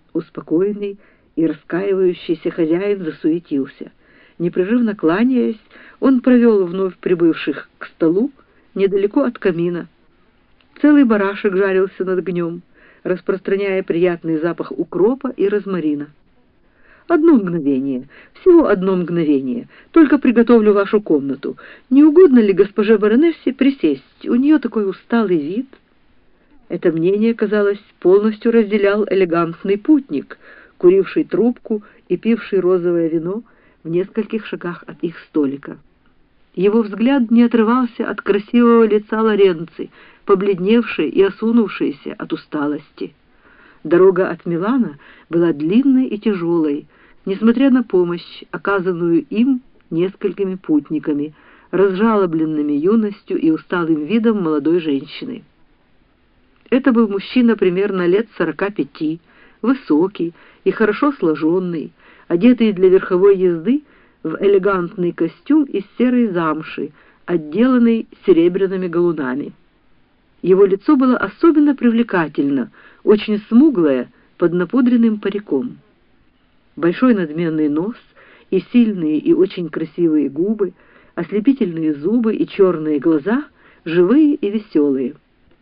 Успокоенный и раскаивающийся хозяин засуетился. Непрерывно кланяясь, он провел вновь прибывших к столу недалеко от камина. Целый барашек жарился над огнем, распространяя приятный запах укропа и розмарина. «Одно мгновение, всего одно мгновение. Только приготовлю вашу комнату. Не угодно ли госпоже баронессе присесть? У нее такой усталый вид». Это мнение, казалось, полностью разделял элегантный путник, куривший трубку и пивший розовое вино в нескольких шагах от их столика. Его взгляд не отрывался от красивого лица Лоренци, побледневшей и осунувшейся от усталости. Дорога от Милана была длинной и тяжелой, несмотря на помощь, оказанную им несколькими путниками, разжалобленными юностью и усталым видом молодой женщины. Это был мужчина примерно лет 45, высокий и хорошо сложенный, одетый для верховой езды в элегантный костюм из серой замши, отделанный серебряными галунами. Его лицо было особенно привлекательно, очень смуглое, под напудренным париком. Большой надменный нос и сильные и очень красивые губы, ослепительные зубы и черные глаза, живые и веселые.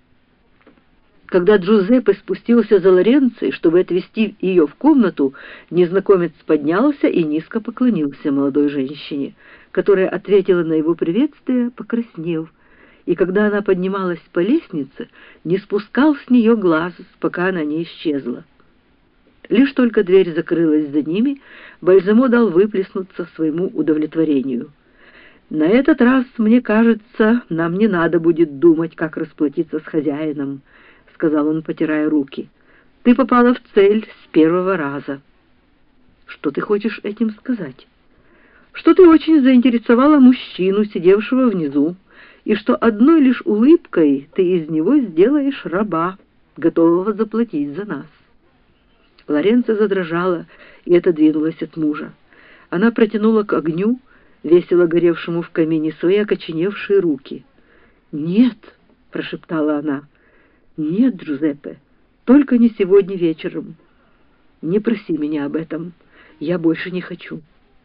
Когда Джузеппе спустился за Лоренцией, чтобы отвезти ее в комнату, незнакомец поднялся и низко поклонился молодой женщине, которая ответила на его приветствие, покраснев, и когда она поднималась по лестнице, не спускал с нее глаз, пока она не исчезла. Лишь только дверь закрылась за ними, Бальзамо дал выплеснуться своему удовлетворению. «На этот раз, мне кажется, нам не надо будет думать, как расплатиться с хозяином», — сказал он, потирая руки. «Ты попала в цель с первого раза». «Что ты хочешь этим сказать?» «Что ты очень заинтересовала мужчину, сидевшего внизу, и что одной лишь улыбкой ты из него сделаешь раба, готового заплатить за нас». Лоренцо задрожала и отодвинулась от мужа. Она протянула к огню, весело горевшему в камине, свои окоченевшие руки. «Нет», — прошептала она, — «нет, Джузеппе, только не сегодня вечером. Не проси меня об этом, я больше не хочу».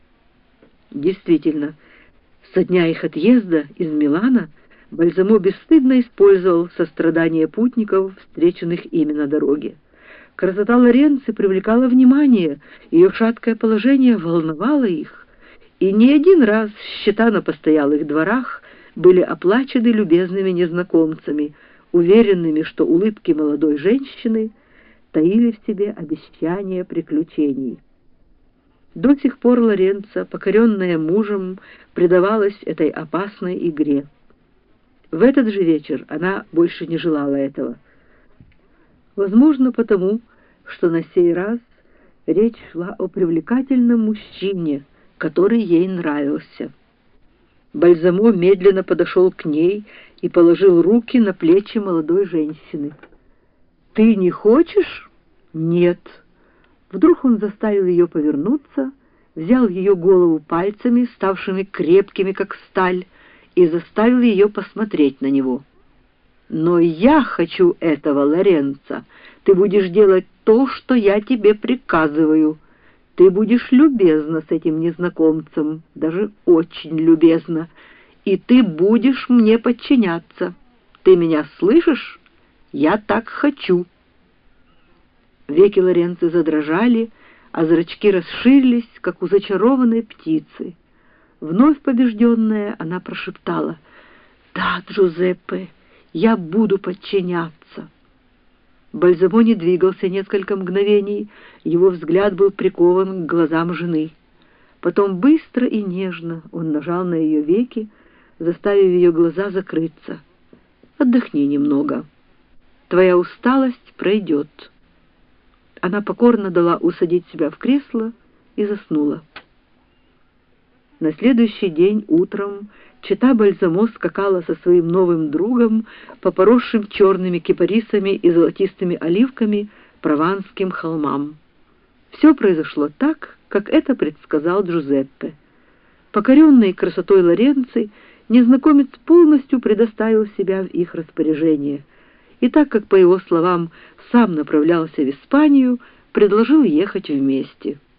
Действительно, со дня их отъезда из Милана Бальзамо бесстыдно использовал сострадание путников, встреченных ими на дороге. Красота Лоренци привлекала внимание, ее шаткое положение волновало их, и не один раз счета на постоялых дворах были оплачены любезными незнакомцами, уверенными, что улыбки молодой женщины таили в себе обещание приключений. До сих пор Лоренцо, покоренная мужем, предавалась этой опасной игре. В этот же вечер она больше не желала этого. Возможно, потому, что на сей раз речь шла о привлекательном мужчине, который ей нравился. Бальзамо медленно подошел к ней и положил руки на плечи молодой женщины. «Ты не хочешь?» «Нет». Вдруг он заставил ее повернуться, взял ее голову пальцами, ставшими крепкими, как сталь, и заставил ее посмотреть на него. «Но я хочу этого, Лоренцо. Ты будешь делать то, что я тебе приказываю. Ты будешь любезна с этим незнакомцем, даже очень любезна, и ты будешь мне подчиняться. Ты меня слышишь? Я так хочу». Веки Лоренцо задрожали, а зрачки расширились, как у зачарованной птицы. Вновь побежденная, она прошептала: «Да, Джузеппе, я буду подчиняться». Бальзамо не двигался несколько мгновений, его взгляд был прикован к глазам жены. Потом быстро и нежно он нажал на ее веки, заставив ее глаза закрыться. «Отдохни немного. Твоя усталость пройдет». Она покорно дала усадить себя в кресло и заснула. На следующий день утром чета Бальзамо скакала со своим новым другом по поросшим черными кипарисами и золотистыми оливками прованским холмам. Все произошло так, как это предсказал Джузеппе. Покоренный красотой Лоренци, незнакомец полностью предоставил себя в их распоряжение, и так как, по его словам, сам направлялся в Испанию, предложил ехать вместе.